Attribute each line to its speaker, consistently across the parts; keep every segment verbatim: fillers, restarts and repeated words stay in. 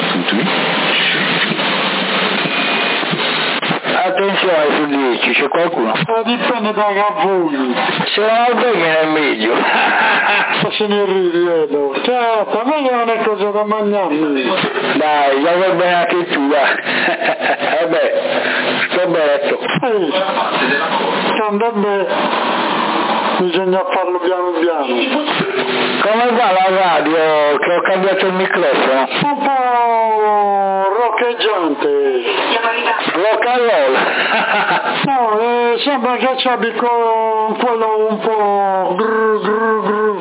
Speaker 1: Attenzione su dieci, c'è qualcuno?
Speaker 2: Eh, dipende da Gavoni.
Speaker 1: Se non lo vedi è meglio.
Speaker 2: Se ne ridi, vedo. Certo, a me non è cosa da mangiarmi.
Speaker 1: Dai, già va bene anche tu, dai. Vabbè, sto bello.
Speaker 2: Ehi, andrebbe, bisogna farlo piano piano.
Speaker 1: Come va la radio che ho cambiato il microfono?
Speaker 2: Un po' roccheggiante.
Speaker 1: Rock and roll.
Speaker 2: No, eh, sembra che ci abbia con quello un po' grrr, grrr, grrr.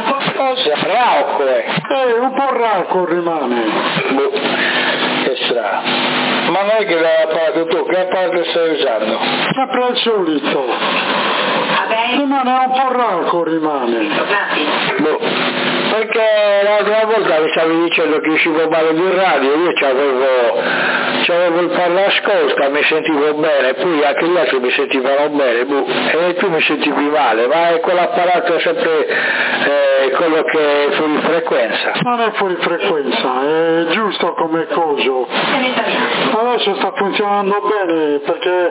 Speaker 1: Rauco, eh.
Speaker 2: Eh, un po' rauco rimane.
Speaker 1: Boh, che strano. Ma non è che l'apparato tu, che apparato stai usando?
Speaker 2: Sempre il solito. Rimane un po' rauco, rimane.
Speaker 1: Boh, perché l'altra volta mi stavi dicendo che uscivo male di radio, io c'avevo, c'avevo il parlascolta, mi sentivo bene, poi anche gli altri mi sentivano bene, boh, e tu mi sentivi male, ma è quell'apparato sempre eh, quello che è fuori frequenza.
Speaker 2: Non è fuori frequenza, è giusto come coso. Adesso sta funzionando bene perché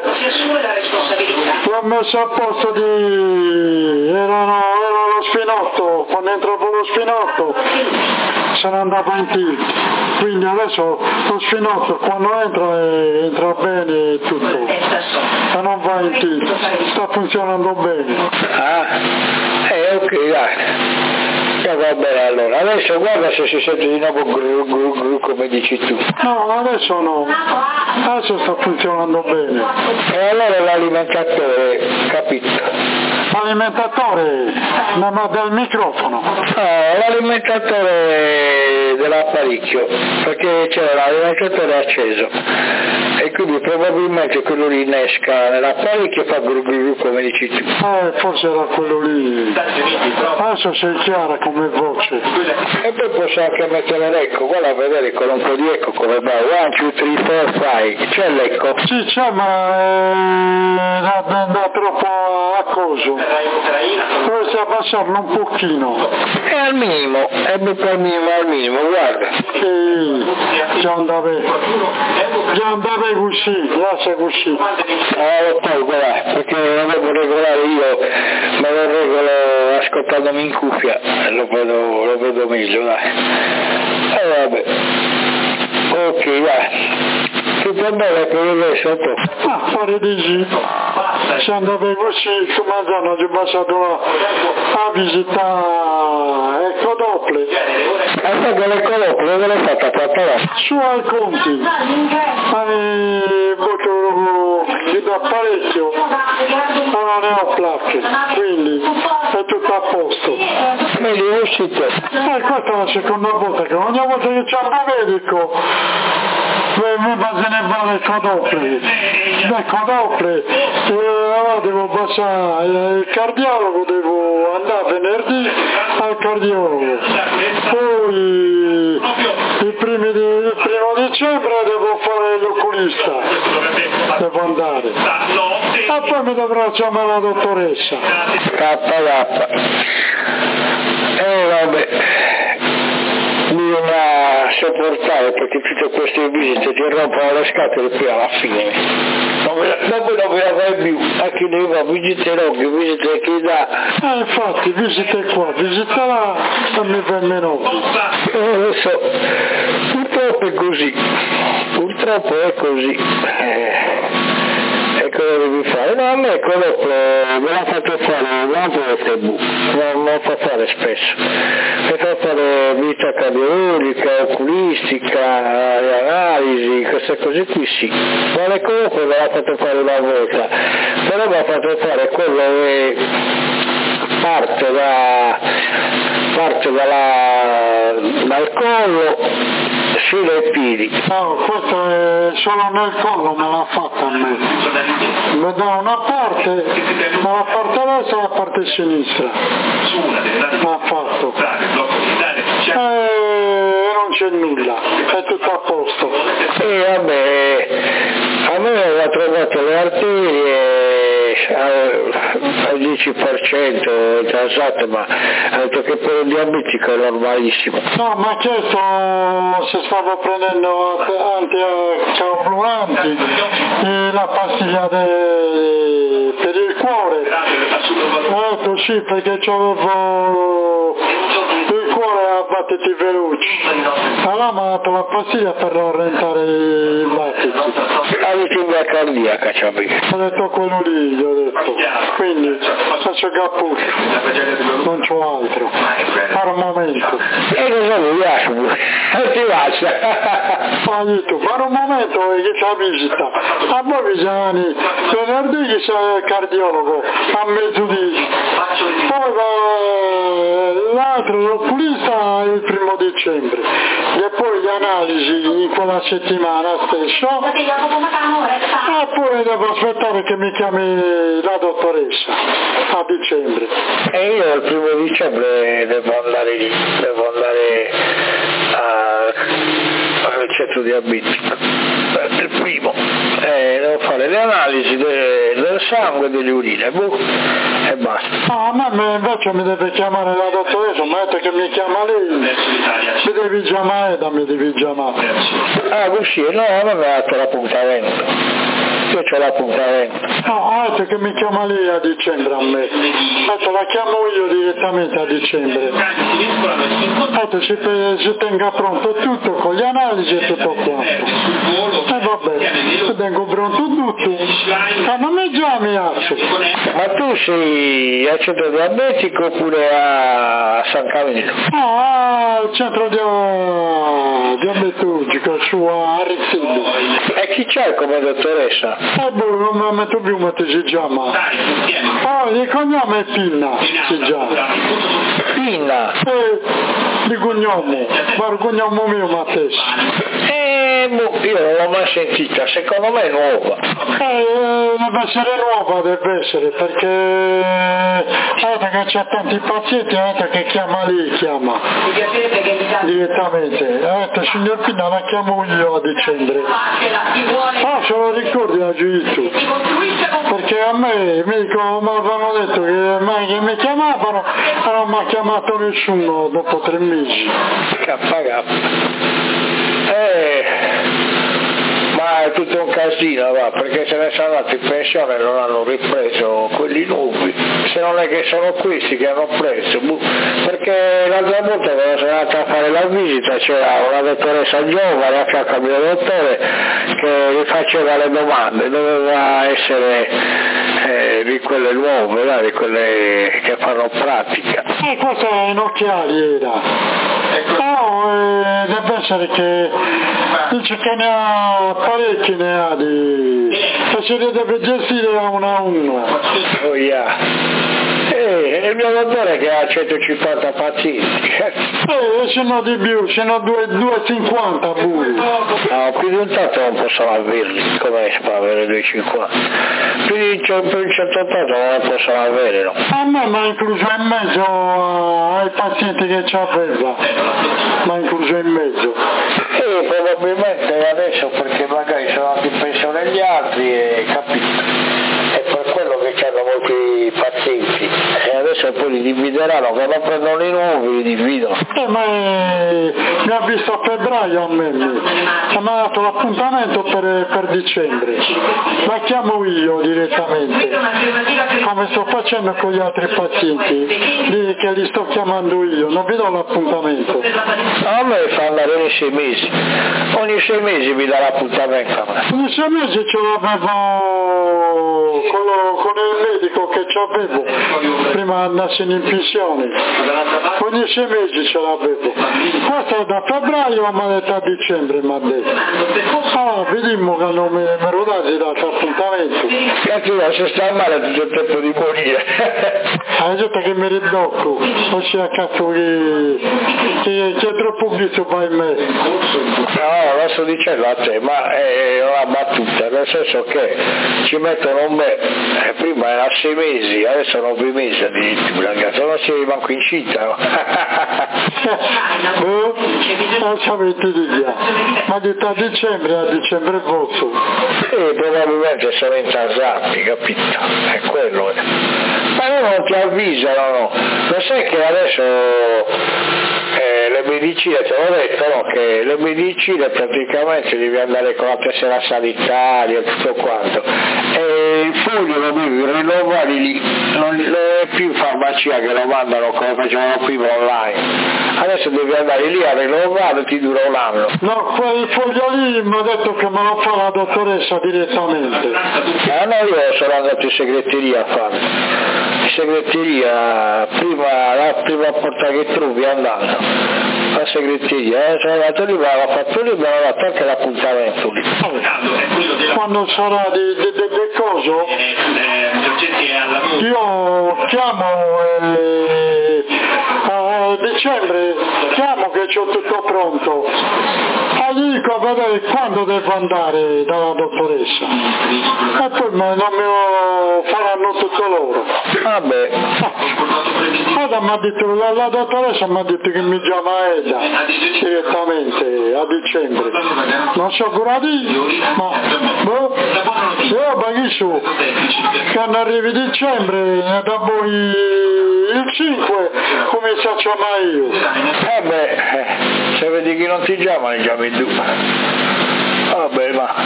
Speaker 2: l'ho messo a posto di... erano, era lo spinotto, quando entravo lo spinotto se ne andava in tilt, quindi adesso lo spinotto quando entra eh, entra bene tutto e non va in tilt, sta funzionando bene.
Speaker 1: Ah, eh ok, dai. Eh, va bene allora, adesso guarda se si sente di nuovo gru gru gru come dici tu.
Speaker 2: No, adesso no, adesso sta funzionando bene.
Speaker 1: E allora l'alimentatore, capito?
Speaker 2: L'alimentatore ma del microfono?
Speaker 1: No, l'alimentatore dell'apparecchio, perché c'era l'alimentatore acceso e quindi probabilmente quello lì innesca nell'apparecchio e fa gru gru come dici tu.
Speaker 2: Eh, forse era quello lì. Adesso sei chiara come voce.
Speaker 1: E poi posso anche mettere l'eco, guarda a vedere con un po' di eco come va. One, two, three, four, five. C'è l'eco?
Speaker 2: Sì, c'è, ma è da, da troppo accoso. Dovresti abbassarlo un pochino.
Speaker 1: È al minimo, è proprio al minimo, al minimo, guarda.
Speaker 2: Sì, già andava, già andava così, lascia così.
Speaker 1: Ah, lo tolgo, guarda, perché lo devo regolare io, me lo regolo ascoltandomi in cuffia, lo vedo, lo vedo meglio, dai. E eh, vabbè. Ok, dai. Tutto bene per il resto?
Speaker 2: Ah, fare di sì. Se andava così, come hanno già passato a, a visitare Ecodople.
Speaker 1: E poi l'Ecodople dove l'hai fatta fatta?
Speaker 2: Su ai conti. Hai avuto di apparecchio, ma non ne ho placche, quindi è tutto a posto.
Speaker 1: Vedi, è uscito.
Speaker 2: E questa è la seconda volta che ogni volta che c'è un medico mi va se ne va l'Ecodople. L'Ecodople, allora devo passare il cardiologo, devo andare venerdì al cardiologo. Poi il primo, di, il primo dicembre devo fare l'oculista, devo andare. E poi mi dovrà chiamare la dottoressa.
Speaker 1: K K. E vabbè. Bisogna sopportare perché tutte queste visite ti rompono le scatole poi alla fine dopo non ve la fai più, a chi ne va, visiterò, che visite chi dà.
Speaker 2: Eh infatti, visite qua, visita là, non mi va meno.
Speaker 1: Eh lo so, purtroppo è così, purtroppo è così. Eh. E cosa devi fare? No, a me quello me l'ha fatto fare una volta e bu, non lo fa fare spesso. Mi fa fare vita cardiologica, oculistica, analisi, queste cose qui sì. Ma le cose me l'ha fatto fare una volta, però mi ha fatto fare quello che parte da parte dalla, dal collo fino ai piedi.
Speaker 2: No, questo è solo nel collo me l'ha fatta a me. Mi dà una parte, ma la parte destra e la parte sinistra. L'ha fatto. E non c'è nulla, è tutto a posto.
Speaker 1: E vabbè, a me aveva trovato le arterie al dieci per cento tasato, ma ha detto che per un diabetico è normalissimo.
Speaker 2: No, ma ha chiesto se stavo prendendo anticoagulanti e la pastiglia de... per il cuore. Ho detto sì, perché c'avevo il cuore a battiti veloci. Allora mi ha dato la pastiglia per rallentare i battiti.
Speaker 1: Aritmia cardiaca c'avevi.
Speaker 2: Ho detto quello lì, gli ho detto. Quindi faccio cappuccio, non c'ho altro. Per un momento.
Speaker 1: E cosa mi piace? Non ti lascia.
Speaker 2: Ho detto, per un momento che c'è visita. A voi bisogna venerdì che c'è il cardiologo a mezzodì. Poi va l'altro, l'oculista il primo dicembre. E poi le analisi in quella settimana stessa. E poi devo aspettare che mi chiami la dottoressa a dicembre.
Speaker 1: E io il primo dicembre devo andare lì, devo andare a, al centro diabetico. Il primo, eh, devo fare le analisi de, del sangue e delle urine, boh, e basta.
Speaker 2: Ah, a me invece mi deve chiamare la dottoressa, ma ha detto che mi chiama lei, mi devi chiamare, da mi devi chiamare.
Speaker 1: Ah, così, no, non mi ha dato l'appuntamento. Io c'ho l'appuntamento.
Speaker 2: No, ha detto che mi chiama lei a dicembre a me. Ha detto la chiamo io direttamente a dicembre. Ha detto si, si tenga pronto tutto con le analisi e tutto quanto. E vabbè, si tengo pronto tutto. Ma non mi chiami Azzo.
Speaker 1: Ma tu sei al centro diabetico oppure a San Camillo?
Speaker 2: No, al centro di... diabetico, su a Rizzillo.
Speaker 1: E chi c'è come dottoressa?
Speaker 2: Eh boh, non mi metto più come ti si chiama. Oh, il cognome è Pinna, si chiama.
Speaker 1: Pinna?
Speaker 2: Eh, di cognome, ma il cognome mio Matteo.
Speaker 1: Eh, boh, io non l'ho mai sentita, secondo me è nuova.
Speaker 2: Eh, deve essere nuova, deve essere, perché guarda che c'è tanti pazienti, guarda che chiama lì, chiama direttamente. Guarda, signor Pinna, la chiamo io a dicembre. Ah, ce lo ricordi la giudizio? Perché a me mi avevano detto che, ma, che mi chiamavano e non mi ha chiamato nessuno dopo tre mesi.
Speaker 1: K K. Eh, ma è tutto un casino, va, perché se ne sono andati in pensione e non hanno ripreso quelli nuovi. Se non è che sono questi che hanno preso, perché l'altra volta quando sono andata a fare la visita c'era una dottoressa giovane a fianco al mio dottore che gli faceva le domande, doveva essere eh, di quelle nuove, là, di quelle che fanno pratica.
Speaker 2: E questo è in occhiali era. No, eh, deve essere che dice che ne ha parecchi, ne ha di... e si deve gestire a uno a uno.
Speaker 1: Oh yeah. Eh, è il mio dottore che ha centocinquanta pazienti.
Speaker 2: Eh, se no di più, se no duecentocinquanta pure.
Speaker 1: No, più di un tanto non possono averli, come si può avere duecentocinquanta? Più di centottanta non lo possono avere, no?
Speaker 2: A me mi ha incluso in mezzo ai pazienti che ci aveva, mi ha incluso in mezzo.
Speaker 1: E probabilmente adesso perché magari sono andati in pensione gli altri e capito. È per quello che hanno molti pazienti e adesso poi li divideranno, quando prendono i nuovi li dividono.
Speaker 2: Eh, ma è... mi ha visto a febbraio a me, mi ha dato l'appuntamento per, per dicembre, la chiamo io direttamente, come sto facendo con gli altri pazienti, li, che li sto chiamando io, non vi do l'appuntamento.
Speaker 1: A me fa andare ogni sei mesi, ogni sei mesi mi dà l'appuntamento.
Speaker 2: Ogni sei mesi ce l'avevo con, lo, con il medico che ci avevo, prima andassi in pensione, ogni sei mesi ce l'avevo. Questo è da febbraio, ma è da dicembre, mi ha detto. Ah, vediamo che non mi ero dato dato appuntamento.
Speaker 1: Cazzo, se sta male tutto il tempo di morire.
Speaker 2: Hai detto che mi ridocco, ossia cazzo che, che, che è troppo visto per me.
Speaker 1: No, lo sto dicendo a te, ma è una battuta, nel senso che ci mettono un me, eh, prima era sei mesi, adesso nove mesi addirittura, se non si manco incinta. No?
Speaker 2: Eh, non sapete di via, ma di a dicembre, a dicembre posso.
Speaker 1: Sì, probabilmente sono intasati, capito? È quello. È. Ma loro non ti avvisano, no? Lo sai che adesso eh, le medicine, te l'ho detto, no? Che le medicine praticamente devi andare con la tessera sanitaria e tutto quanto. E il foglio lo devi rinnovare lì, non, non è più in farmacia che lo mandano come facevano prima online. Adesso devi andare lì a rinnovare, ti dura un anno.
Speaker 2: No, quel foglio lì mi ha detto che me lo fa la dottoressa direttamente.
Speaker 1: Ah no, io sono andato in segreteria a farlo. In segreteria, prima, la prima porta che trovi andando. La segreteria, eh, sono andato lì, me l'ha fatto lì, me l'ha dato anche l'appuntamento lì.
Speaker 2: Quando sarà di, di, di, di coso, io chiamo eh, a dicembre, chiamo che c'ho tutto pronto. E gli dico a vedere quando devo andare dalla dottoressa. E poi non mi lo faranno tutto loro.
Speaker 1: Vabbè.
Speaker 2: Allora mi ha detto, la, la dottoressa mi ha detto che mi chiama Eda direttamente a dicembre. Non so ancora di, ma boh, io paghi su, quando arrivi dicembre, da voi il cinque, comincio a chiamare io.
Speaker 1: Eh beh, se vedi che non ti chiamano, chiami tu. Vabbè, ma...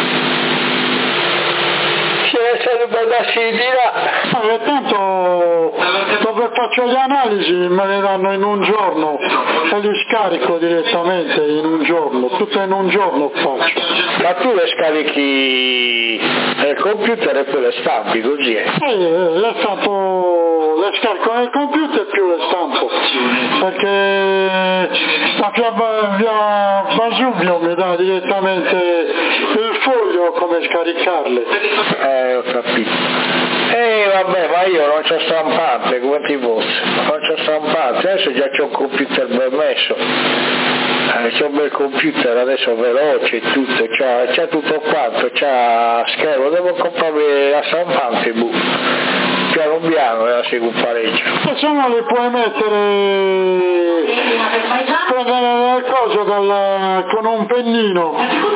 Speaker 1: se ne darsi di là.
Speaker 2: Eh, tanto dove faccio le analisi me le danno in un giorno e li scarico direttamente in un giorno, tutto in un giorno faccio.
Speaker 1: Ma tu le scarichi nel computer e poi le stampi così? Eh,
Speaker 2: eh le stampo, le scarico nel computer più le stampo, perché la via, via Vasuvio mi dà direttamente il foglio come scaricarle.
Speaker 1: Eh, ho capito. Eh vabbè, ma io non c'ho stampante, come ti fosse, non c'ho stampante, adesso già c'ho un computer ben messo, eh, c'ho un bel computer adesso veloce e tutto, c'ha, c'ha tutto quanto, c'ha schermo, devo comprare la stampante, bu. piano piano e la seguo pareggio.
Speaker 2: E se no li puoi mettere, prendere le cose dalla, con un pennino,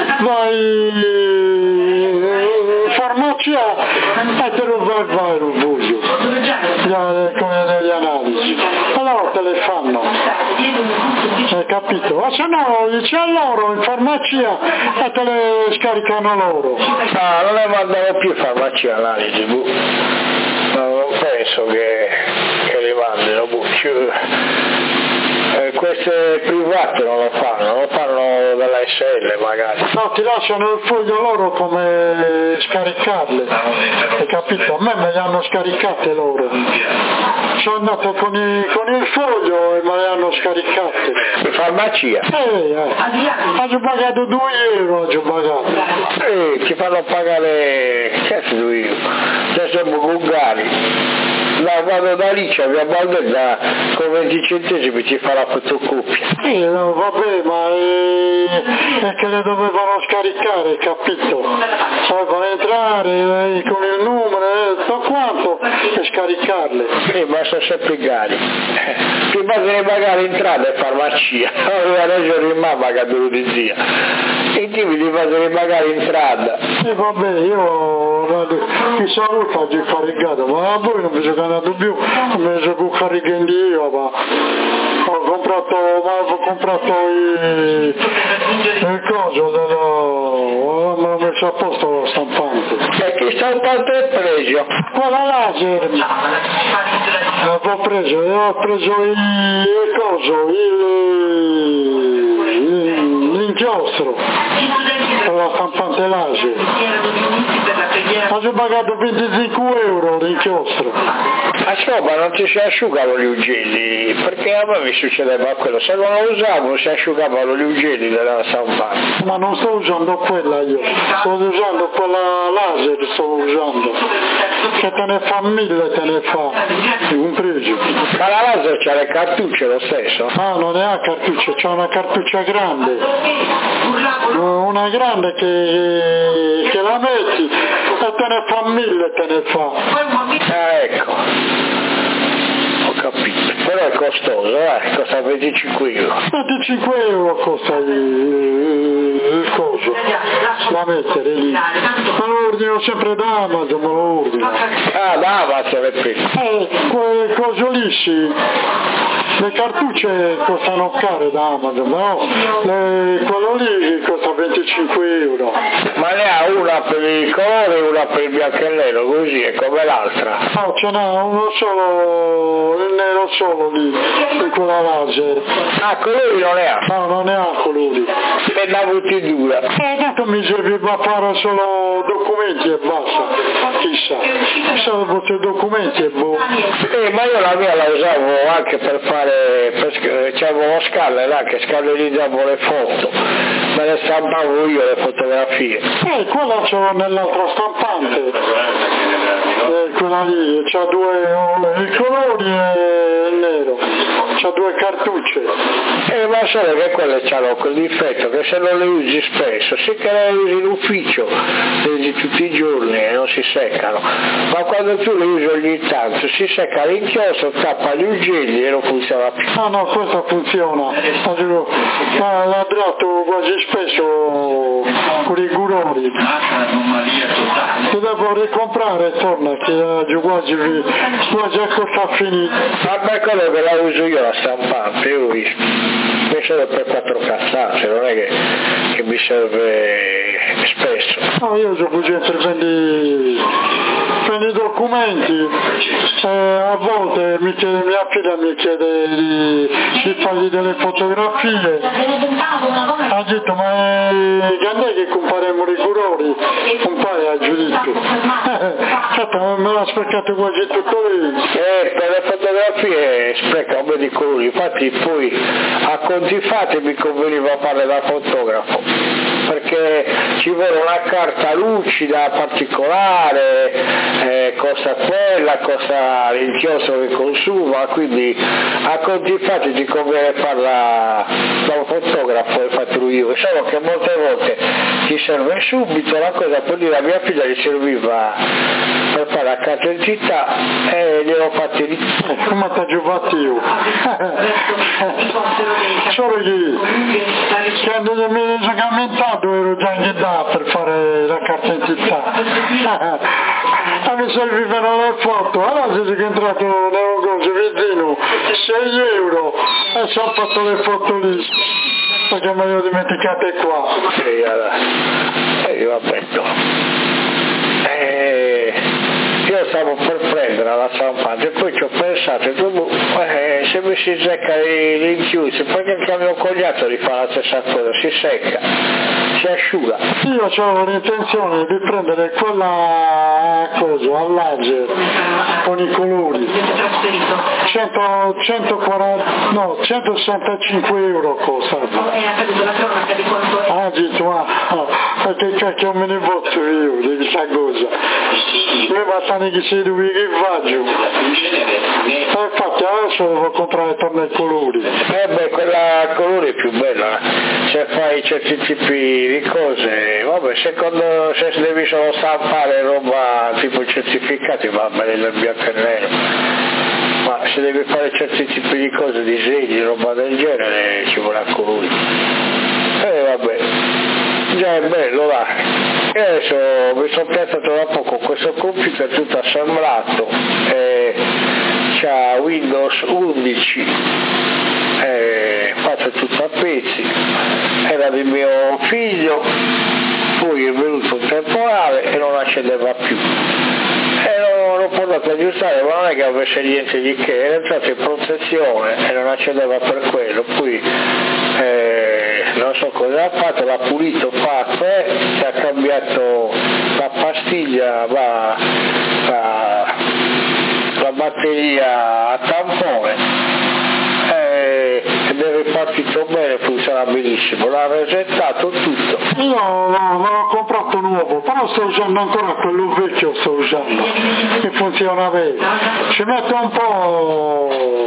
Speaker 2: vai farmacia e te lo vai a fare un buio come delle analisi, allora te le fanno, hai capito? Ma se no dice a loro in farmacia e te le scaricano loro.
Speaker 1: Ah, non le mandavo più in farmacia analisi, bu. No, non penso che, che li mandino, bu. Eh, queste private non lo fanno, lo fanno dalla S L magari.
Speaker 2: No, ti lasciano il foglio loro come scaricarle, hai capito? A me me le hanno scaricate loro. Sono andato con, i, con il foglio e me le hanno scaricate.
Speaker 1: In farmacia?
Speaker 2: Eh, eh. Ho pagato due euro, ho pagato.
Speaker 1: Eh, ti fanno pagare, che cazzo io? Già siamo bulgari. No, vado da lì, c'è mia banda con venti centesimi ci fa la fotocopia.
Speaker 2: Eh, no, vabbè, ma è, è che le dovevano scaricare, capito? Dovevano entrare eh, con il numero e tutto quanto e scaricarle.
Speaker 1: Sì, ma sono sempre cari. Prima devi pagare entrata e farmacia, adesso rimane pagato di zia. E ti devi pagare entrata.
Speaker 2: E eh, vabbè, io ti saluto oggi caricato, ma a voi non vi giocate più, non mi gioco caricando io, ma ho comprato, ma ho comprato il, il coso dello, me l'ho messo a posto lo stampante.
Speaker 1: E che stampante è preso?
Speaker 2: Quella laser, l'ho preso, ho preso il, il coso, il, il, l'inchiostro, per la stampante laser. Ho pagato venticinque euro l'inchiostro.
Speaker 1: Ma so, ma non ti si asciugavano gli ugelli, perché a me mi succedeva quello, se non lo usavo si asciugavano gli ugelli della stampante.
Speaker 2: Ma non sto usando quella io, sto usando quella laser, sto usando, che te ne fa mille, te ne fa, un pregio.
Speaker 1: Ma la laser c'ha le cartucce lo stesso?
Speaker 2: Ah, non ne ha cartucce, c'è una cartuccia grande, una grande che, che la metti e te ne fa mille, te ne fa.
Speaker 1: Ah, ecco. Ho capito. Però è costoso, eh? Costa venticinque euro.
Speaker 2: venticinque euro costa il, il coso da mettere lì. ordino sempre da Amazon, me lo ordino.
Speaker 1: Ah, da Amazon è prima.
Speaker 2: Eh, quelle cose lì sì. Le cartucce costano care da Amazon, no? Le, quello lì costa venticinque euro.
Speaker 1: Ma ne ha una per il colore e una per il bianco e nero, così è come l'altra.
Speaker 2: No, ce n'ha uno solo, il nero solo lì, di quella laser.
Speaker 1: Ah, colori non ne ha?
Speaker 2: No, non ne ha colori.
Speaker 1: E da multidura.
Speaker 2: Eh, tanto mi serviva a fare solo documenti e basta, chissà. Chissà dopo documenti e boh.
Speaker 1: Eh, ma io la mia la usavo anche per fare, per, c'avevo uno scanner là che scannerizzavo le foto, me le stampavo io le fotografie.
Speaker 2: Eh, quella ce l'ho nell'altra stampante, eh, quella lì, c'ha due, oh, i colori e il nero, c'ha due cartucce.
Speaker 1: Eh, ma solo che quelle c'hanno quel difetto che se non le usi spesso, sì che le usi in ufficio, le usi tutti i giorni e non si seccano, ma quando tu le usi ogni tanto si secca l'inchiostro, tappa gli ugelli e non funziona più.
Speaker 2: Ah no, questa funziona, ma l'ha dato quasi spesso con i gurori. Ti devo ricomprare, torna, che giù quasi, quasi ecco sta finito.
Speaker 1: Ma è quello che la uso io la stampante, io ho visto. Mi serve per quattro cazzate, non è che, che mi serve spesso.
Speaker 2: No, io sono così prendi, prendi i documenti, eh, a volte mi chiede, mia figlia mi chiede di, di fargli delle fotografie. Ha detto, ma quando è che comparemmo i colori? Un paio ha giudizio. Certo, me l'ha sprecato quasi tutto lì.
Speaker 1: Eh, per le fotografie spreca un po' di colori, infatti poi a conti fatti mi conveniva fare da fotografo, perché ci vuole una carta lucida, particolare, eh, costa quella, costa l'inchiostro che consuma, quindi a conti fatti ti conviene farla da un fotografo e fatelo io, solo che molte volte ti serve subito la cosa, per dire a mia figlia gli serviva per fare la carta d'identità e gliel'ho fatti lì.
Speaker 2: Come ti ho giovato io? Solo che quando mi sono commentato ero già in età per fare la carta d'identità. A me servivano le foto, allora sono entrato nel negozio vicino, sei euro e ci ho fatto le foto lì, perché me le ho dimenticate qua.
Speaker 1: E allora, e vabbè, no. Eh, io stavo per prendere la stampante e poi ci ho pensato, eh, se mi si secca l'inchiuso, poi anche a mio cognato rifà la stessa cosa, si secca, si asciuga.
Speaker 2: Io avevo l'intenzione di prendere quella cosa al laser con i colori, cento, centoquaranta, no, centosessantacinque euro costa. Ah, detto, ma ma che cacchio me ne voto io di questa cosa? Mi bastano che si due che faccio. E infatti adesso devo comprare torno ai colori.
Speaker 1: Eh beh, quella a colori è più bella, se fai certi tipi di cose, vabbè, secondo, se devi solo stampare roba tipo certificati va bene nel bianco e nero, ma se devi fare certi tipi di cose, disegni, roba del genere, ci vuole a colori. E eh, vabbè, già è bello là. E adesso mi sono piazzato da poco questo computer tutto assemblato, eh, c'ha Windows undici, eh, fatto tutto a pezzi, era di mio figlio, poi è venuto un temporale e non accendeva più. E l'ho portato a aggiustare, ma non è che avesse niente di che, era entrato in protezione e non accendeva per quello, poi eh, non so cosa ha fatto, l'ha pulito, fatto, eh, si è cambiato la pastiglia, va, la, la batteria a tampone, eh, ed è ripartito bene, funziona benissimo, l'ha resettato tutto.
Speaker 2: Io l'ho comprato nuovo, però sto usando ancora quello vecchio, sto usando, che funziona bene. Ci metto un po'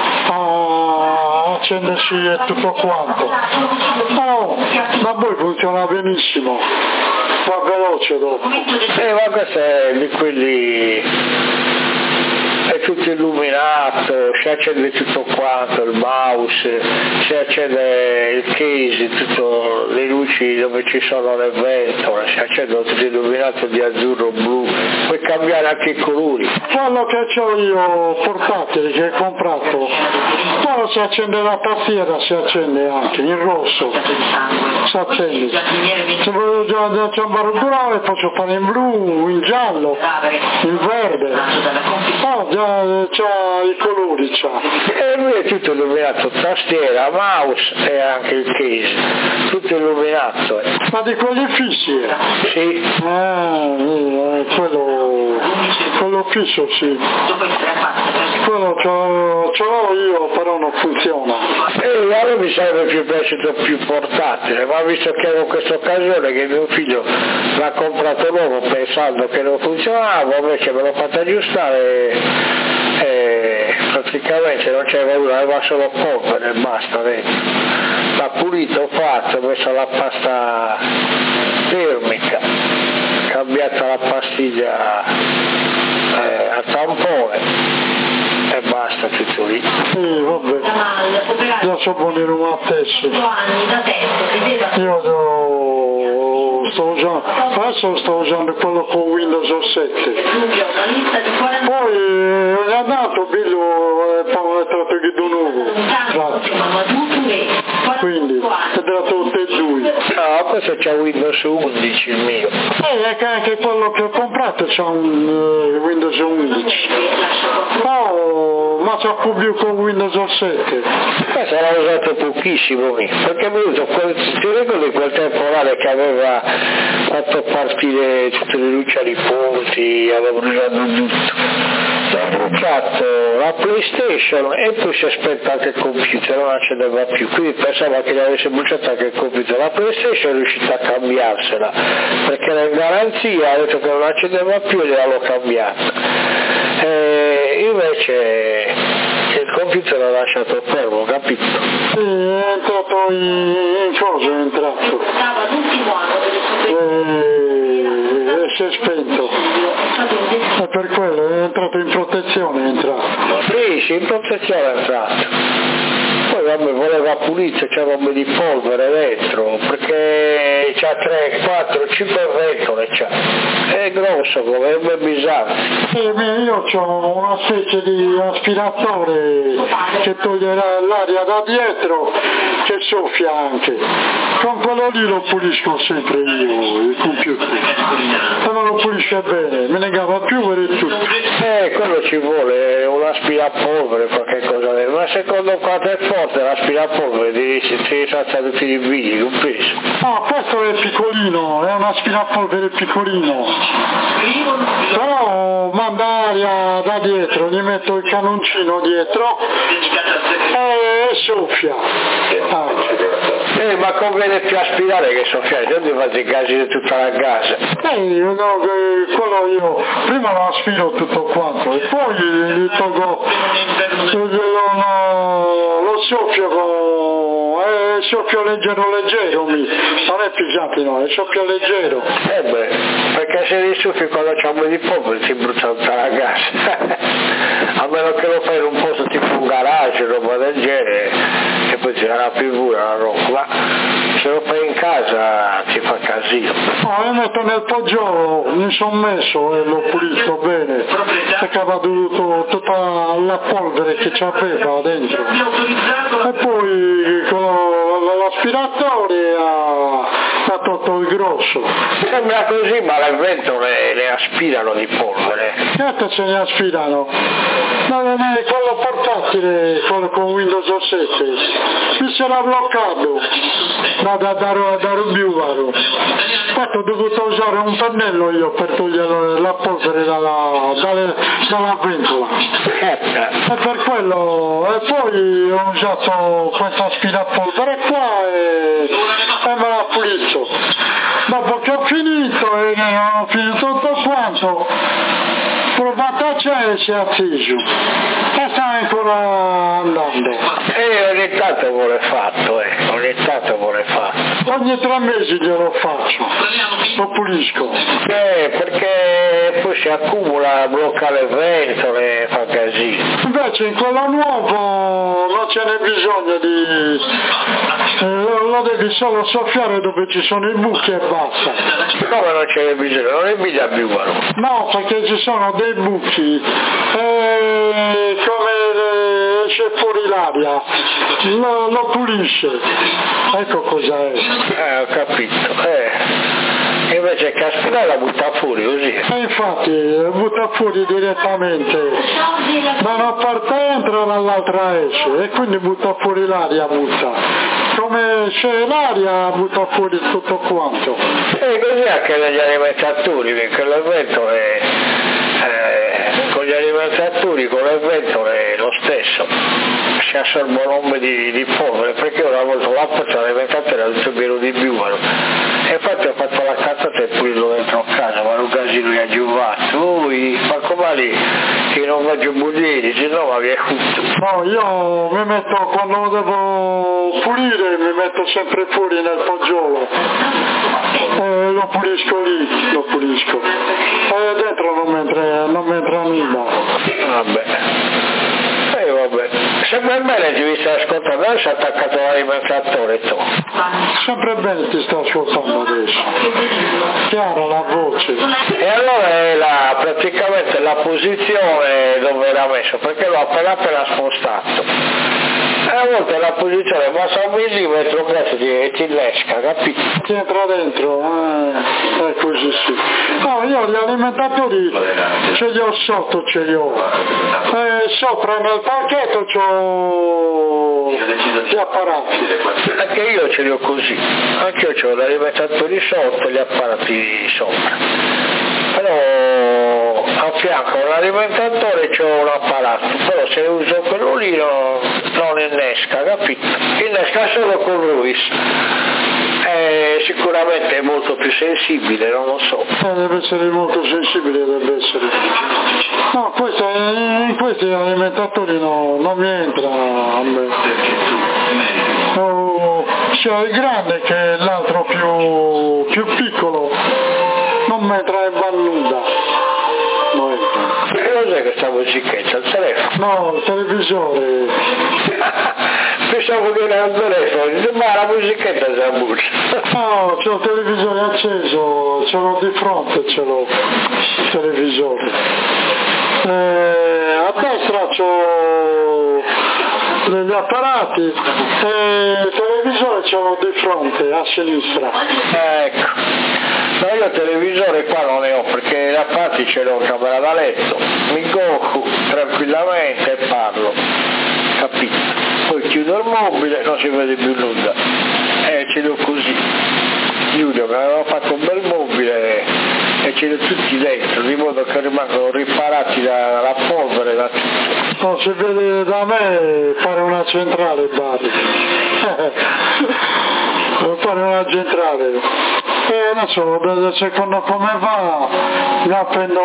Speaker 2: a accendersi e tutto quanto, però da voi funziona benissimo, va veloce dopo.
Speaker 1: Eh, ma questo è di quelli è tutto illuminato, si accende tutto quanto, il mouse, si accende il case, tutto, le luci dove ci sono le ventole, si accende tutto illuminato di azzurro, blu, puoi cambiare anche i colori.
Speaker 2: Quello che ho io portatile che ho comprato, quello si accende la tastiera, si accende anche in rosso, si accende. Se voglio già ciambare il colore posso fare in blu, in giallo, in verde. Oh, già c'ha i colori c'ha.
Speaker 1: E lui è tutto illuminato, tastiera, mouse e anche il case, tutto illuminato. Eh.
Speaker 2: Ma di quelli fissi?
Speaker 1: Sì.
Speaker 2: Ah, eh, quello, quello fisso sì. Quello ce l'ho io, però non funziona.
Speaker 1: E allora mi sarebbe più piaciuto più portatile, ma visto che avevo questa occasione che mio figlio l'ha comprato nuovo pensando che non funzionava, invece me l'ho fatto aggiustare e, e praticamente non c'era nulla, aveva solo polvere e basta dentro. L'ha pulito, fatto, ho messo la pasta termica, cambiata la pastiglia eh, a tampone e basta, tutto lì.
Speaker 2: Sì, vabbè, io so buoni a tesso. Io do... sto usando, adesso sto usando quello con Windows sette. Poi è andato bello e poi è stato che do nuovo. Quindi è dato tutte e due.
Speaker 1: No, questo c'è Windows undici il mio.
Speaker 2: Eh, è anche quello che ho comprato c'ha un uh, Windows undici. Oh, ma c'ha più con Windows sette.
Speaker 1: Questo l'ho usato pochissimo, perché è venuto quel, ti ricordi quel temporale che aveva fatto partire tutte le luci ai punti, aveva bruciato tutto. Ha bruciato la PlayStation e poi si è spento anche il computer, non accendeva più, quindi pensava che gli avesse bruciato anche il computer. La PlayStation è riuscita a cambiarsela, perché era in garanzia, ha detto che non accendeva più e gliel'hanno cambiata. E invece il computer l'ha lasciato fermo, capito?
Speaker 2: Sì, è entrato in, in cosa è entrato? E, e si è spento. E per quello è entrato in protezione, è entrato.
Speaker 1: Sì, sì, in protezione è entrato. Poi vabbè, voleva pulizia, c'è roba di polvere dentro, perché c'ha tre, quattro, cinque ventole, c'ha. È grosso come, è bizzarro.
Speaker 2: Sì, io ho una specie di aspiratore che toglierà l'aria da dietro, che soffia anche. Con quello lì lo pulisco sempre io, il computer. Se non lo pulisce bene, me ne gava più e tutto.
Speaker 1: Eh, quello ci vuole, un aspirapolvere, qualche cosa del... Ma secondo quanto è forte l'aspirapolvere, si si salta tutti i bigli, compreso.
Speaker 2: Ah, questo è piccolino, è un aspirapolvere piccolino. Però manda aria da dietro, gli metto il cannoncino dietro e soffia. Ah.
Speaker 1: Eh, ma conviene più aspirare che soffiare, se devo fare i casi di tutta la casa.
Speaker 2: Eh, io no, quello io prima lo aspiro tutto quanto e poi gli tolgo, lo, lo, lo soffio con, eh, soffio leggero leggero, mi, non è pesante no, è soffio leggero.
Speaker 1: Eh beh, perché se li soffi quando c'è un po' di polvere si brucia tutta la casa. A meno che lo fai in un posto tipo un garage, roba del genere, e poi ci sarà più pure la roba. Se lo fai in casa ti fa casino.
Speaker 2: No, io metto nel poggio, mi sono messo e l'ho pulito bene, perché aveva dovuto tutta la polvere che c'aveva dentro. E poi con l'aspiratore ha, ha tolto il grosso.
Speaker 1: Sembra così, ma le ventole le aspirano di polvere.
Speaker 2: Certo se ne aspirano. No, non è quello portatile, quello con Windows sette. Mi si era bloccato da, da, da, da Rubiuvaro. Infatti ho dovuto usare un pennello io per togliere la polvere dalla, dalla, dalla ventola. E per quello, e poi ho usato questo aspirapolvere qua e, e me l'ha pulito. Dopo che ho finito e ho finito tutto quanto, provato a c'è e si è acceso e sta ancora andando.
Speaker 1: E ogni tanto vuole fatto, eh, ogni tanto vuole fatto.
Speaker 2: Ogni tre mesi glielo faccio, lo pulisco.
Speaker 1: Eh, perché e poi si accumula, blocca le ventole, fa casino.
Speaker 2: Invece in quello nuovo non ce n'è bisogno di... Eh, lo devi solo soffiare dove ci sono i buchi e basta.
Speaker 1: Come non ce n'è bisogno? Non è mica più uguale.
Speaker 2: No, perché ci sono dei buchi e come eh, esce fuori l'aria, lo, lo pulisce. Ecco cos'è.
Speaker 1: Eh, ho capito. Eh. Invece caspita la butta fuori così.
Speaker 2: E infatti butta fuori direttamente. Da una parte entra dall'altra esce e quindi butta fuori l'aria, butta. Come c'è l'aria butta fuori tutto quanto.
Speaker 1: E così anche negli alimentatori, perché le ventole, eh, con gli alimentatori, con le ventole è lo stesso. Si assorbono un po' di, di polvere, perché io una volta l'acqua alimentata era tutto pieno di biumano. E infatti ho fatto la cazzata e pulito dentro a casa, ma non casino che ha giuvato. Ui, ma come lì che non faccio buglieri, se no ma vi è tutto.
Speaker 2: No, io mi metto, quando devo pulire, mi metto sempre fuori nel poggiolo. E lo pulisco lì, lo pulisco. E dentro non mi entra, non mi entra nulla.
Speaker 1: Vabbè. E eh, vabbè. Sempre bene ti stai ascoltando, adesso è attaccato all'alimentatore tu.
Speaker 2: Sempre bene ti sto ascoltando adesso. Chiara la voce.
Speaker 1: E allora è la, praticamente la posizione dove era messo, perché l'ho appena appena spostato. E a volte la posizione basta un millimetro cazzo ti, ti innesca, capito?
Speaker 2: Ti entra dentro, eh, è così sì. No, io gli alimentatori ce li ho sotto, ce li ho. E sopra nel pacchetto c'ho gli apparati.
Speaker 1: Anche io ce li ho così, anche io ho gli alimentatori sotto e gli apparati sopra. Però a fianco all'alimentatore c'ho un apparato, però se uso quello lì no, non innesca, capito? Innesca solo con Ruiz. È sicuramente è molto più sensibile, non lo so.
Speaker 2: Eh, deve essere molto sensibile, deve essere. No, questo, in questi alimentatori no, non mi entra a me. Oh, sia il grande che l'altro più, più piccolo, non mi entra in va nulla. No,
Speaker 1: che cos'è questa musichetta? Il telefono?
Speaker 2: No, il televisore.
Speaker 1: Pensavo che era il telefono, ma la musichetta si abbuccia.
Speaker 2: No, c'ho il televisore acceso, ce l'ho di fronte, ce l'ho il televisore. Eh, a destra c'ho gli apparati e il televisore ce l'ho di fronte, a sinistra.
Speaker 1: Ecco. No, io il televisore qua non ne ho perché gli apparati ce l'ho in camera da letto, mi gioco tranquillamente e parlo, capito? Poi chiudo il mobile, non si vede più nulla, e ce l'ho così. Giulio mi aveva fatto un bel mobile e ce li ho tutti dentro, di modo che rimangono riparati dalla polvere, da tutto.
Speaker 2: No, si vede da me fare una centrale, Bari. Fare una centrale. E adesso, secondo come va, mi appendo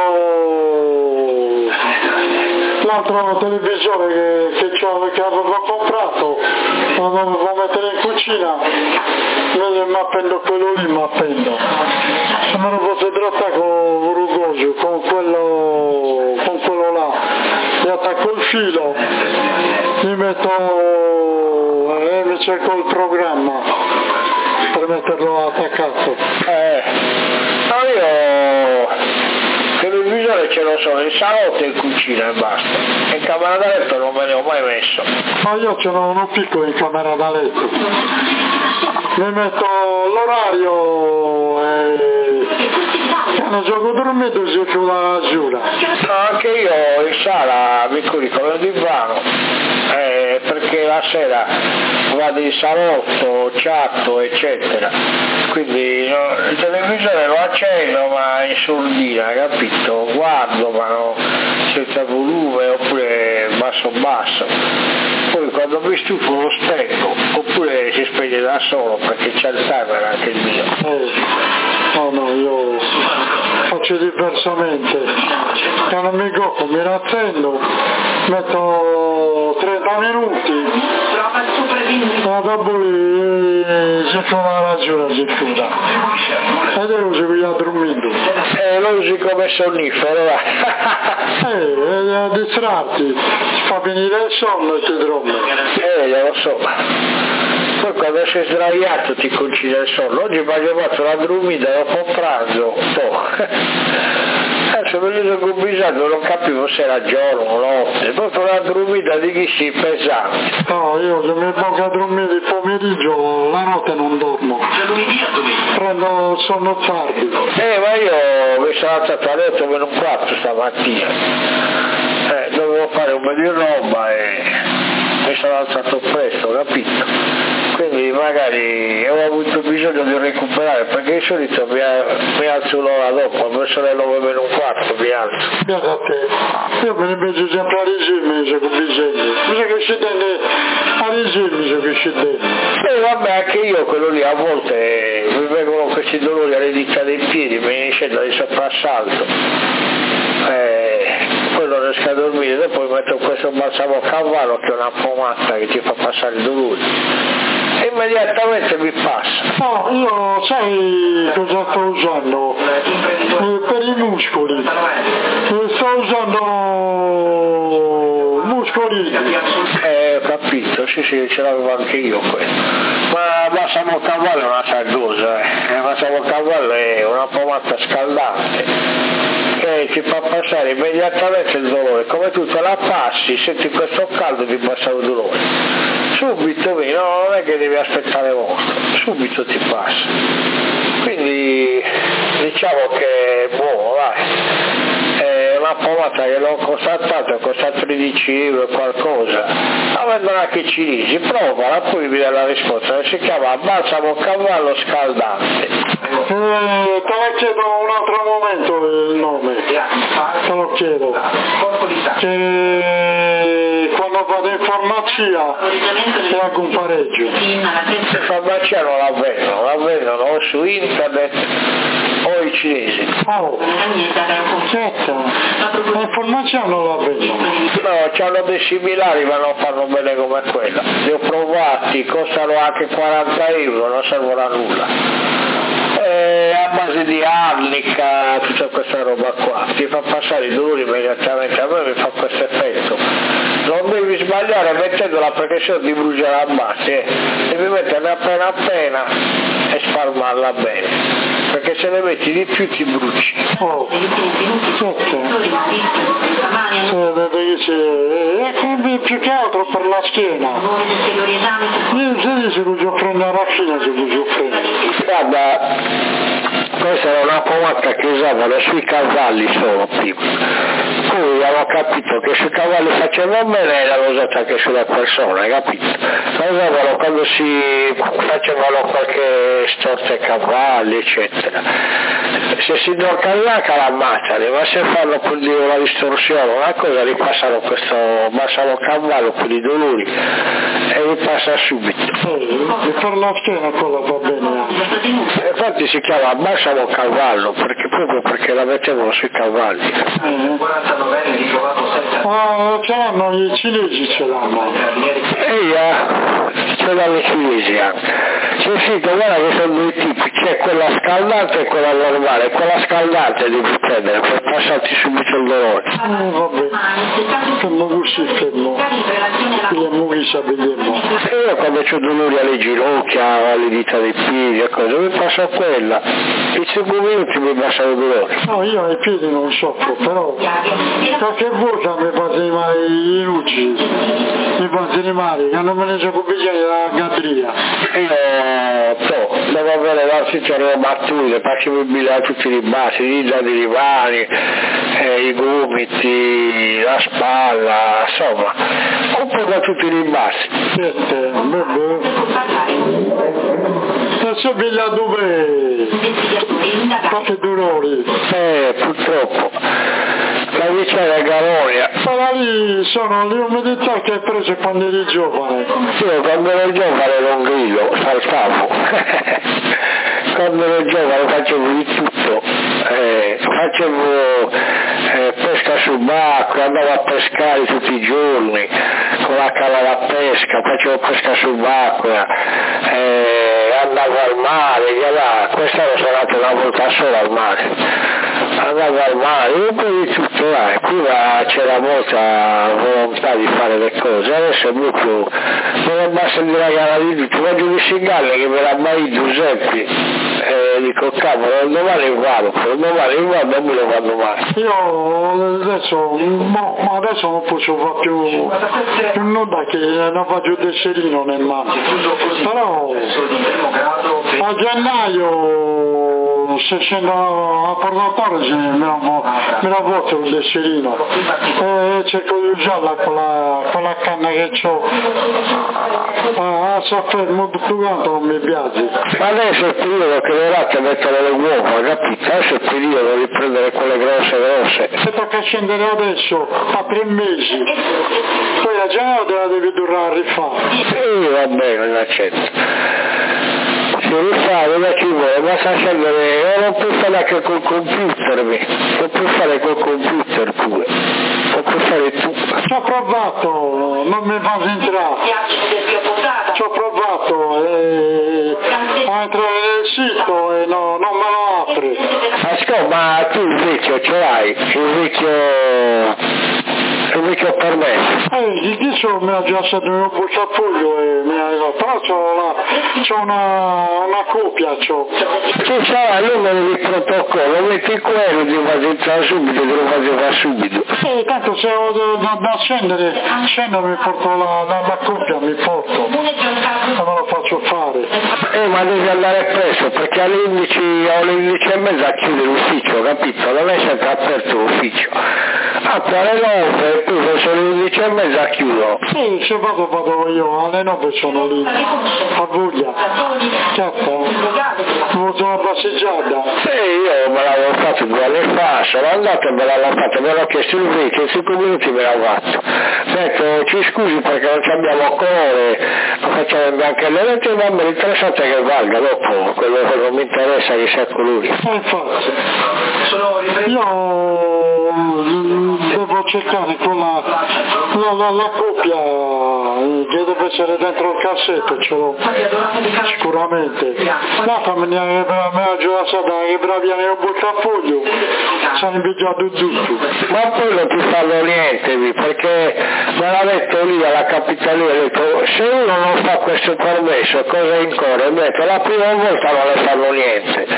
Speaker 2: l'altro televisore che, che, che avevo comprato, lo dovevo mettere in cucina, mi appendo quello lì, mi appendo. Se me lo fosse trattato rugoso con quello, con quello là, mi attacco il filo, mi metto e mi cerco il programma per metterlo attaccato.
Speaker 1: Eh, no, io il televisore ce l'ho solo in salotto e in cucina e basta. In camera da letto non me ne ho mai messo.
Speaker 2: Ma io ce l'ho uno piccolo in camera da letto. Mi metto l'orario e quando gioco dormito si chiude la giura.
Speaker 1: No, anche io in sala mi curico nel divano, eh, perché la sera vado in salotto, chatto, eccetera. Quindi no, il televisore lo accendo ma in sordina, capito? Guardo ma no, senza volume oppure basso basso. Poi quando mi stufo lo spengo, oppure si spegne da solo perché c'è il timer anche il mio.
Speaker 2: Eh, no, no, io faccio diversamente. Quando mi gioco mi raccendo, metto trenta minuti, ma dopo lì si c'è con la ragione addirittura. E te lo si via dormendo.
Speaker 1: E lo usi come sonnifero, va.
Speaker 2: Eh, a distrarti, ti fa venire il sonno e ti dormi.
Speaker 1: Eh, lo so. Poi quando sei sdraiato ti coincide il sonno. Oggi mi ha fatto la dormita dopo pranzo. Adesso me ne sono combinato, non capivo se era giorno o notte. Proprio la dormita di chi si pesante.
Speaker 2: No, io se mi pongo a dormire il pomeriggio, la notte non dormo. Prendo il sonno tardi.
Speaker 1: Eh, ma io mi sono alzato alle otto meno un quarto stamattina. Eh, dovevo fare un po' di roba e mi sono alzato presto, capito? Quindi magari ho avuto bisogno di recuperare, perché di solito mi, mi alzo un'ora dopo, verso le nove meno un quarto mi alzo.
Speaker 2: Guarda a te, io me ne penso sempre a regime, se ho bisogno. Mi sa che scendere a regime, se che scendere.
Speaker 1: E vabbè, anche io quello lì a volte mi vengono questi dolori alle dita dei piedi, mi scendo di soprassalto. Eh, poi non riesco a dormire, dopo mi metto questo balsamo a cavallo che è una pomata che ti fa passare i dolori. E immediatamente mi passa.
Speaker 2: No, io sai cosa sto usando? Eh, per i muscoli. Eh, sto usando muscoli.
Speaker 1: Eh, ho capito, sì sì, ce l'avevo anche io questo. Ma balsamo a cavallo è un'altra cosa, eh. Balsamo a cavallo è una pomata scaldante che ti fa passare immediatamente il dolore, come tu te la passi, senti questo caldo ti passa il dolore, subito, no, non è che devi aspettare molto, subito ti passa, quindi diciamo che è buono, vai, è una pomata che l'ho constatato, costa tredici euro e qualcosa, la vendono anche cinesi, provala, poi vi dà la risposta, si chiama balsamo a cavallo scaldante.
Speaker 2: Eh, te lo chiedo un altro momento il nome, te lo chiedo, che quando vado in farmacia c'è anche un pareggio.
Speaker 1: In farmacia non la vendono, la vendono o su internet o i cinesi.
Speaker 2: Oh, certo, in farmacia non la vendono.
Speaker 1: No, c'hanno dei similari ma non fanno bene come quella. Li ho provati, costano anche quaranta euro, non servono a nulla. Eh, a base di arnica, tutta questa roba qua, ti fa passare i dolori immediatamente, a me mi fa questo effetto. Non devi sbagliare mettendola perché se no ti brucia la base, eh. devi metterla appena appena e spalmarla bene, perché se ne metti di più ti bruci.
Speaker 2: Oh, certo. E quindi più che altro per la schiena. Io se si voglio prendere la fine, se voglio prendere.
Speaker 1: Guarda, questa era una pomata che usavano sui cavalli solo prima, poi avevo capito che sui cavalli faceva bene e l'hanno usata anche sulla persona, hai capito? La usavano quando si facevano qualche storta ai cavalli eccetera, se si dorcallacca la ammazzano, ma se fanno quindi una distorsione una cosa gli passano questo balsamo a cavallo per i dolori e gli passa subito.
Speaker 2: E per la schiena quella va bene.
Speaker 1: Infatti si chiama balsamo a cavallo perché proprio perché la mettevano sui cavalli.
Speaker 2: Ah, ce l'hanno i cinesi, ce l'hanno.
Speaker 1: E yeah, ce l'hanno i cinesi anche. C'è scritto, guarda che sono due tipi, c'è quella scaldante e quella normale, quella scaldante devi prendere per passarti subito il dolore.
Speaker 2: Eh vabbè, che muovi si fermo, le muovi si vediamo.
Speaker 1: E io quando ho dolori alle ginocchia, alle dita dei piedi e cose, mi passo quella, in cinque minuti mi passa il dolore.
Speaker 2: No, io ai piedi non soffro, però qualche volta mi fanno male i luci, mi fanno male, che non me ne so bisogno della gatria.
Speaker 1: Io so, devo avere la situazione battute, facevo il bilancio tutti i bassi, i dita di divani, eh, i gomiti, la spalla, insomma, un po' da tutti i bassi.
Speaker 2: Siete, beh, adesso bella dove? Qualche dolore?
Speaker 1: Eh, purtroppo. La vicenda è Galonia.
Speaker 2: Ma lì sono le umidità che hai preso quando eri giovane.
Speaker 1: Io quando ero giovane non grido, saltavo. Quando ero giovane facevo di tutto. Eh, facevo eh, pesca subacquea, andavo a pescare tutti i giorni con la canna da pesca, facevo pesca subacquea, eh, andavo al mare, là, questa ero sono andato una volta sola al mare, andavo al mare, un po' di tutto, eh. Prima c'era molta volontà di fare le cose, adesso è proprio, non basta di la gara di tutto, voglio di Singalle che me l'ha mai Giuseppe, e dico cavolo, domani vado, domani vado, non me lo vado mai.
Speaker 2: Io adesso, no, ma adesso non posso fare più, più nulla che non faccio il tesserino nel mare, però a gennaio se scendo a Portatore me lo, me lo voto il tesserino e cerco di usarla con la, con la canna che ho a soffermo tutto quanto non mi piace.
Speaker 1: Ma adesso è il periodo che le ratte mettono le uova, capito? Adesso è il periodo di prendere quelle grosse grosse.
Speaker 2: Se tocca scendere adesso a tre mesi, poi a gennaio te la devi durare a rifare.
Speaker 1: Sì, va bene, l'accetto. Si rifà, da chi vuole, basta scendere, e non puoi fare anche col computer, non puoi fare col computer pure, non puoi fare tu.
Speaker 2: Ci ho provato, non mi fa entrare. Ci ho provato eh, a entrare nel sito e no, non me lo apre.
Speaker 1: Ascolta, ma tu il vecchio ce l'hai? Il vecchio... il vecchio permesso?
Speaker 2: Eh, il disso mi ha già stato il mio portafoglio e mi ha detto, però c'ho, la, c'ho una, una copia, c'ho.
Speaker 1: Ci sarà il numero di protocollo, metti quello di entrare subito, te lo faceva subito.
Speaker 2: Eh, tanto se ho da, da, da scendere, scendo mi porto la, la, la copia, mi porto. E me lo faccio fare.
Speaker 1: Eh, ma devi andare presto, perché alle undici, alle undici e mezza chiude l'ufficio, capito? Non è sempre aperto l'ufficio. Ah, alle nove, poi verso le undici e mezza chiudo.
Speaker 2: Sì, se vado vado io, alle nove sono lì, a voglia. Certo, non sono una passeggiata.
Speaker 1: Sì, io me l'avevo fatto due anni fa, sono andato e me l'avevo fatto, me l'ho chiesto il vecchio, in cinque minuti me l'ha fatto. Ho detto, ci scusi perché non abbiamo colore, lo facciamo in bianco e nero, e ma mi interessante che valga dopo, quello che non mi interessa che sia colori.
Speaker 2: Eh, infatti, io devo cercare con la, la, la, la copia che deve essere dentro il cassetto, ce l'ho sicuramente. La famiglia mi ha già stata che bravi nel portafoglio, sono invidiato tutto.
Speaker 1: Ma poi non ti fanno niente, perché me l'ha detto lì alla capitaneria, ha detto se uno non fa questo permesso cosa incorre? Mi ha detto la prima volta non le fanno niente,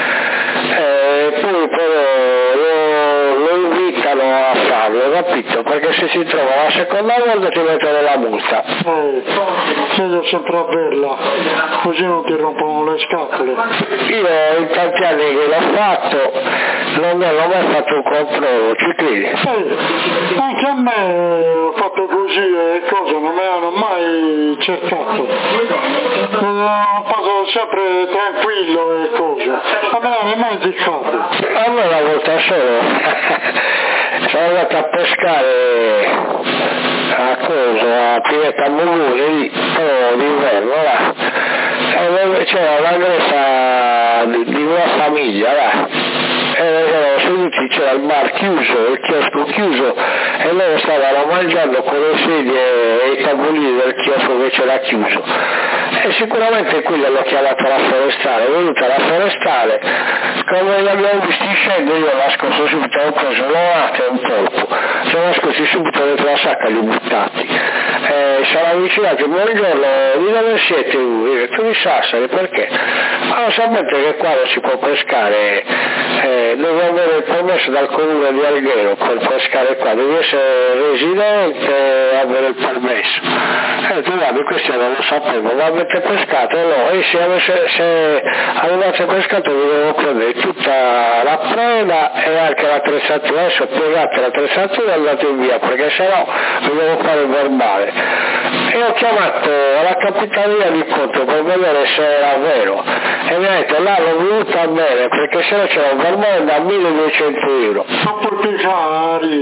Speaker 1: e poi però lo, lo invitano a farlo, capito? Perché se si trova la seconda volta ti mettono la multa.
Speaker 2: Eh, meglio sempre averla, così non ti rompono le scatole.
Speaker 1: Io in tanti anni che l'ho fatto non mi hanno mai fatto un controllo, ci credi?
Speaker 2: Eh, anche a me ho fatto così e cose, non mi hanno mai cercato. Ho passato sempre tranquillo e cose, a me non mi hanno mai ziccato.
Speaker 1: A me una volta solo sono andato a pescare a cosa, a Pineta Muguri lì, però d'inverno là, e c'era una grossa di, di una famiglia là, e erano seduti, c'era il bar chiuso, il chiosco chiuso, e loro stavano mangiando con le sedie e i tavolini del chiosco che c'era chiuso. E sicuramente qui l'hanno chiamata la forestale, è venuta la forestale, come li abbiamo visti scendere io l'ho nascosto subito, ho preso l'orata e un polpo, ci ho nascosti subito dentro la sacca e li ho buttati. Eh, sono avvicinati, buongiorno, di dove siete voi? Tu di Sassari, perché? Ma lo sapete che qua non si può pescare, eh, devi avere il permesso dal comune di Alghero per pescare qua, devi essere residente e avere il permesso. E tu guardi, questo non lo sapevo, ma avete pescato? No, e se, avesse, se avevate pescato vi devo prendere tutta la preda e anche l'attrezzatura, adesso piegate l'attrezzatura e andate via, perché sennò vi devo fare il verbale. E ho chiamato la capitaneria di Ponte per vedere se era vero, e mi ha detto là l'ho voluta bene, perché se no c'era un verbale da milleduecento euro.
Speaker 2: Non puoi piegare,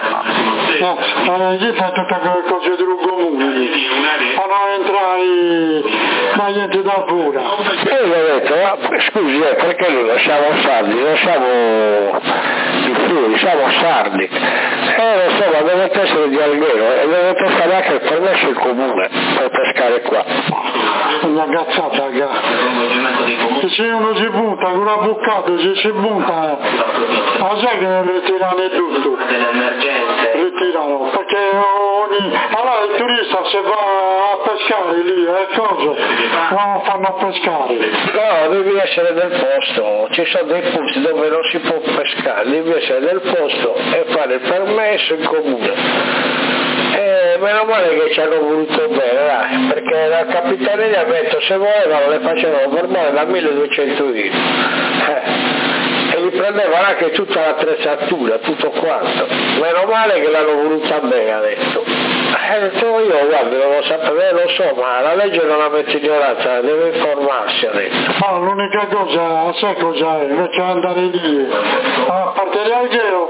Speaker 2: eh, gli fai tutte quelle cose del comune, a non entrare da niente da pura.
Speaker 1: E io gli ho detto, ma scusi, eh, perché noi non siamo sardi, non siamo di Friuli, siamo sardi. E insomma dovete essere di Alghero e dovete fare anche il permesso il comune per pescare qua.
Speaker 2: una cazzata, che se uno si punta con la bucata, se si punta, ma sai che ne ritirano tutto? Ritirano, perché ogni... allora il turista se va a pescare lì, è cosa? Non fanno a pescare.
Speaker 1: No, devi essere del posto, ci sono dei punti dove non si può pescare, devi essere del posto e fare il permesso in comune. Eh, meno male che ci hanno voluto bene, dai, perché la capitaneria ha detto se volevano le facevano fermare da milleduecento euro. Eh, e gli prendevano anche tutta l'attrezzatura, tutto quanto. Meno male che l'hanno voluta bene, ha detto. Eh, detto io, guarda, non lo sapevo, eh, lo so, ma la legge non la mette ignoranza, deve informarsi, ha detto.
Speaker 2: No, l'unica cosa, sai cosa è? Invece andare lì, a parte l'alghero,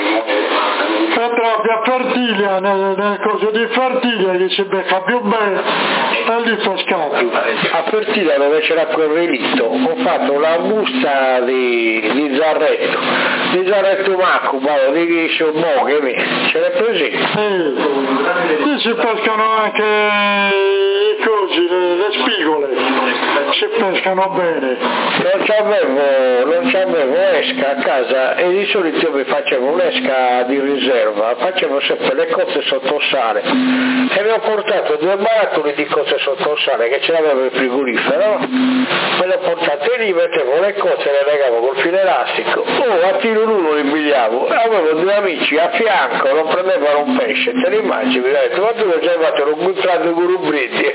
Speaker 2: entra a Fertilia, nel, nel coso di Fertilia che si becca più bene, e lì fa scappi.
Speaker 1: A Fertilia dove c'era quel relitto, ho fatto la busta di, di Zarretto, di Zarretto Macuba, di Somoghe, ce l'hai presente?
Speaker 2: Eh. Lì si pescano anche i cosi, le, le spigole, si pescano bene.
Speaker 1: Non c'avevo, non c'avevo esca a casa e di solito io mi facevo un'esca di riserva, facevo sempre le cozze sotto sale e mi ho portato due barattoli di cozze sotto sale che ce l'avevo in frigorifero, me le ho portate lì, mettevo le cozze e le legavo col filo elastico, oh a tiro l'uno li pigliavo, avevo due amici a fianco, non prendevano un pesce, te li immagini? Ma tu lo già fatto, l'ho buttato con rubritti.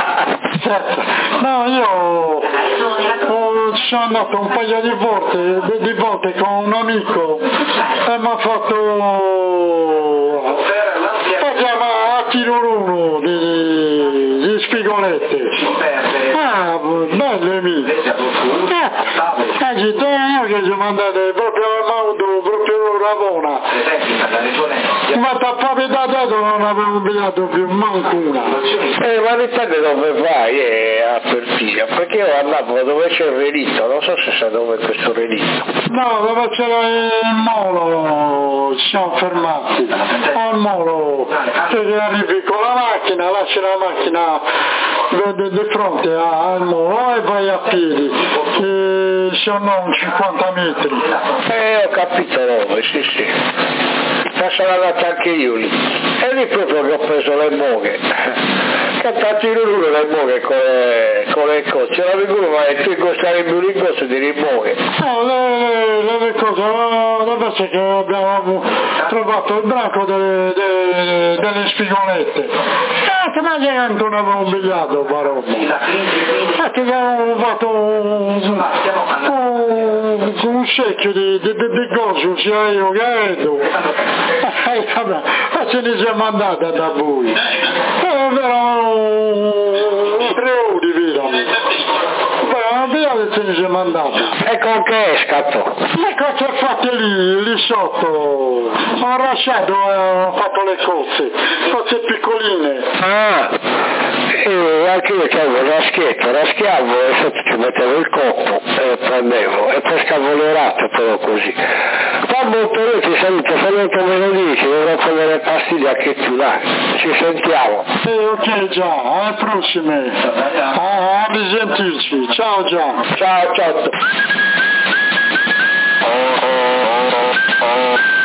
Speaker 2: No, io oh, ci sono andato un paio di volte, di volte con un amico e mi ha fatto facciamo a tiro l'uno di, di spigolette. Ah, belle mie. Eh, oggi io che ci mandate proprio al modo, proprio Ravona. Ma tappate da dato non avevo pigliato più manco una.
Speaker 1: Eh, ma dipende dove vai eh, a Fertilia, perché io andavo dove c'è il relitto, non so se sa dove è questo relitto.
Speaker 2: No, dove c'era il molo, ci siamo fermati. Al molo, se arrivi con la macchina, lasci la macchina di fronte al molo e vai a piedi. E sono cinquanta metri.
Speaker 1: Eh, ho capito dove, sì sì. Ma sono andato anche io lì. E lì proprio che ho preso le moghe. Cantati in uno le moghe con le, con le cose. C'era la figura, ma tu costare più l'incosto di rimoghe.
Speaker 2: No, le, le, le cose, dove c'è che abbiamo trovato il branco delle, delle, delle spigolette. Eh, ma che non avevo pigliato, barone. Eh, che abbiamo fatto un, un, un secchio di, di, di, di gozo, sia io che Edo. Eh, vabbè, ma ce ne siamo andati da voi. Eh, erano tre ore, vero? Ce ne siamo andati.
Speaker 1: E con che è scatto?
Speaker 2: Le cozze fatte lì, lì sotto, ho lasciato e ho fatto le cozze, cozze piccoline.
Speaker 1: Ah, e anche io c'avevo la schietta, la schiavo e sotto ci mettevo il coppo e prendevo e pescavo le ratte però così. Quando però ti saluto, solo che me lo dici, dovrò prendere pastiglie anche tu, dai, ci sentiamo.
Speaker 2: Sì, ok già, alle prossime, a, a risentirci, ciao già.
Speaker 1: Ciao, ciao.